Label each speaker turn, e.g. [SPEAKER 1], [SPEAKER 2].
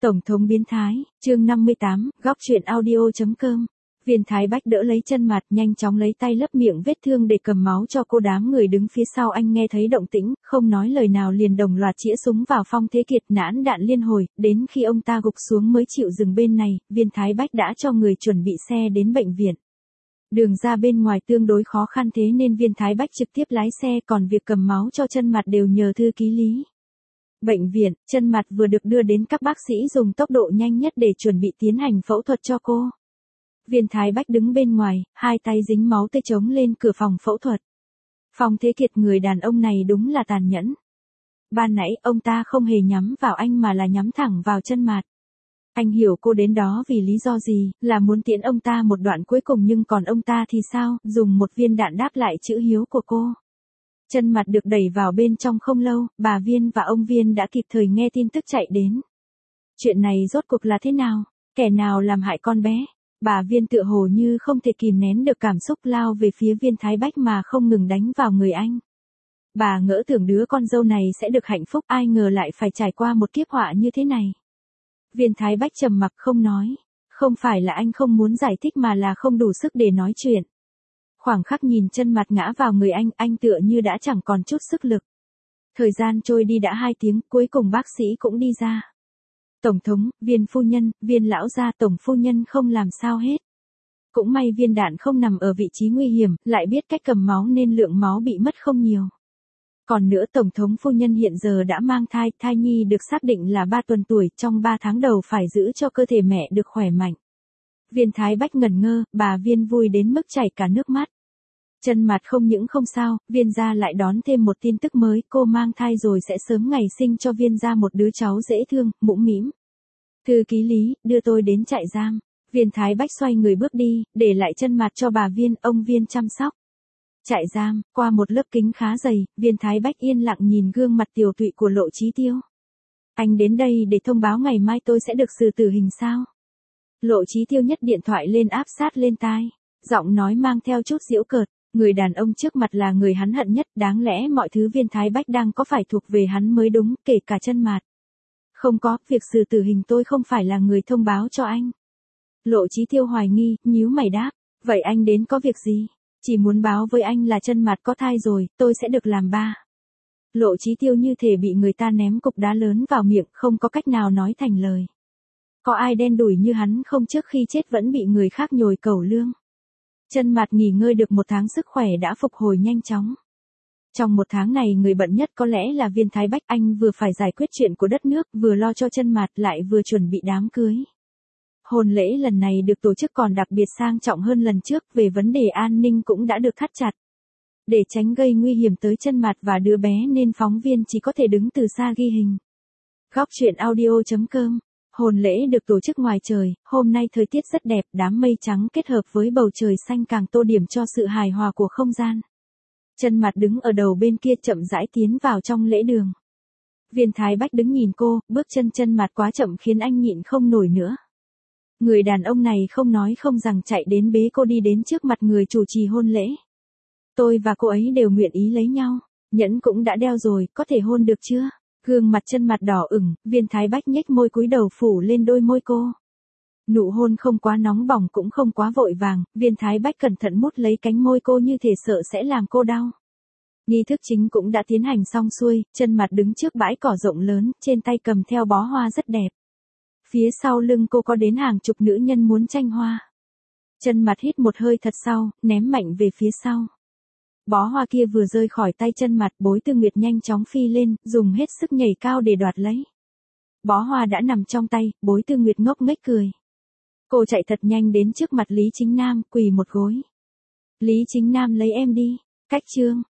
[SPEAKER 1] Tổng thống biến thái, chương 58, góc truyện audio.com. Viên Thái Bách đỡ lấy chân mặt, nhanh chóng lấy tay lấp miệng vết thương để cầm máu cho cô. Đám người đứng phía sau anh nghe thấy động tĩnh, không nói lời nào liền đồng loạt chĩa súng vào Phong Thế Kiệt, nãn đạn liên hồi, đến khi ông ta gục xuống mới chịu dừng. Bên này, Viên Thái Bách đã cho người chuẩn bị xe đến bệnh viện. Đường ra bên ngoài tương đối khó khăn, thế nên Viên Thái Bách trực tiếp lái xe, còn việc cầm máu cho chân mặt đều nhờ thư ký Lý. Bệnh viện, chân mặt vừa được đưa đến, các bác sĩ dùng tốc độ nhanh nhất để chuẩn bị tiến hành phẫu thuật cho cô. Viên Thái Bách đứng bên ngoài, hai tay dính máu tươi chống lên cửa phòng phẫu thuật. Phong Thế Kiệt, người đàn ông này đúng là tàn nhẫn. Ban nãy ông ta không hề nhắm vào anh mà là nhắm thẳng vào chân mặt. Anh hiểu cô đến đó vì lý do gì, là muốn tiễn ông ta một đoạn cuối cùng, nhưng còn ông ta thì sao, dùng một viên đạn đáp lại chữ hiếu của cô. Chân mặt được đẩy vào bên trong không lâu, bà Viên và ông Viên đã kịp thời nghe tin tức chạy đến. Chuyện này rốt cuộc là thế nào? Kẻ nào làm hại con bé? Bà Viên tựa hồ như không thể kìm nén được cảm xúc, lao về phía Viên Thái Bách mà không ngừng đánh vào người anh. Bà ngỡ tưởng đứa con dâu này sẽ được hạnh phúc, ai ngờ lại phải trải qua một kiếp họa như thế này. Viên Thái Bách trầm mặc không nói. Không phải là anh không muốn giải thích mà là không đủ sức để nói chuyện. Khoảng khắc nhìn chân mặt ngã vào người anh tựa như đã chẳng còn chút sức lực. Thời gian trôi đi đã 2 tiếng, cuối cùng bác sĩ cũng đi ra. Tổng thống, Viên phu nhân, Viên lão gia, Tổng phu nhân không làm sao hết. Cũng may viên đạn không nằm ở vị trí nguy hiểm, lại biết cách cầm máu nên lượng máu bị mất không nhiều. Còn nữa, Tổng thống phu nhân hiện giờ đã mang thai, thai nhi được xác định là 3 tuần tuổi, trong 3 tháng đầu phải giữ cho cơ thể mẹ được khỏe mạnh. Viên Thái Bách ngẩn ngơ, bà Viên vui đến mức chảy cả nước mắt. Chân mặt không những không sao, Viên gia lại đón thêm một tin tức mới, cô mang thai rồi sẽ sớm ngày sinh cho Viên gia một đứa cháu dễ thương, mũm mĩm. Thư ký Lý, đưa tôi đến trại giam. Viên Thái Bách xoay người bước đi, để lại chân mặt cho bà Viên, ông Viên chăm sóc. Trại giam, qua một lớp kính khá dày, Viên Thái Bách yên lặng nhìn gương mặt tiều tụy của Lộ Chí Tiêu. Anh đến đây để thông báo ngày mai tôi sẽ được xử tử hình sao? Lộ Chí Tiêu nhấc điện thoại lên áp sát lên tai, giọng nói mang theo chút giễu cợt. Người đàn ông trước mặt là người hắn hận nhất, đáng lẽ mọi thứ Viên Thái Bách đang có phải thuộc về hắn mới đúng, kể cả chân mặt. Không có, việc xử tử hình tôi không phải là người thông báo cho anh. Lộ Chí Tiêu hoài nghi, nhíu mày đáp, vậy anh đến có việc gì? Chỉ muốn báo với anh là chân mặt có thai rồi, tôi sẽ được làm ba. Lộ Chí Tiêu như thể bị người ta ném cục đá lớn vào miệng, không có cách nào nói thành lời. Có ai đen đủi như hắn không, trước khi chết vẫn bị người khác nhồi cẩu lương. Chân mặt nghỉ ngơi được 1 tháng, sức khỏe đã phục hồi nhanh chóng. Trong 1 tháng này người bận nhất có lẽ là Viên Thái Bách, anh vừa phải giải quyết chuyện của đất nước, vừa lo cho chân mặt, lại vừa chuẩn bị đám cưới. Hôn lễ lần này được tổ chức còn đặc biệt sang trọng hơn lần trước, về vấn đề an ninh cũng đã được thắt chặt. Để tránh gây nguy hiểm tới chân mặt và đứa bé nên phóng viên chỉ có thể đứng từ xa ghi hình. Góc truyện audio.com. Hôn lễ được tổ chức ngoài trời, hôm nay thời tiết rất đẹp, đám mây trắng kết hợp với bầu trời xanh càng tô điểm cho sự hài hòa của không gian. Chân mặt đứng ở đầu bên kia chậm rãi tiến vào trong lễ đường. Viên Thái Bách đứng nhìn cô, bước chân mặt quá chậm khiến anh nhịn không nổi nữa. Người đàn ông này không nói không rằng chạy đến bế cô đi đến trước mặt người chủ trì hôn lễ. Tôi và cô ấy đều nguyện ý lấy nhau, nhẫn cũng đã đeo rồi, có thể hôn được chưa? Gương mặt chân mặt đỏ ửng, Viên Thái Bách nhếch môi cúi đầu phủ lên đôi môi cô. Nụ hôn không quá nóng bỏng cũng không quá vội vàng, Viên Thái Bách cẩn thận mút lấy cánh môi cô như thể sợ sẽ làm cô đau. Nghi thức chính cũng đã tiến hành xong xuôi, chân mặt đứng trước bãi cỏ rộng lớn, trên tay cầm theo bó hoa rất đẹp. Phía sau lưng cô có đến hàng chục nữ nhân muốn tranh hoa. Chân mặt hít một hơi thật sâu, ném mạnh về phía sau. Bó hoa kia vừa rơi khỏi tay chân mặt, Bối Tư Nguyệt nhanh chóng phi lên, dùng hết sức nhảy cao để đoạt lấy. Bó hoa đã nằm trong tay, Bối Tư Nguyệt ngốc nghếch cười. Cô chạy thật nhanh đến trước mặt Lý Chính Nam, quỳ một gối. Lý Chính Nam lấy em đi. Cách chương.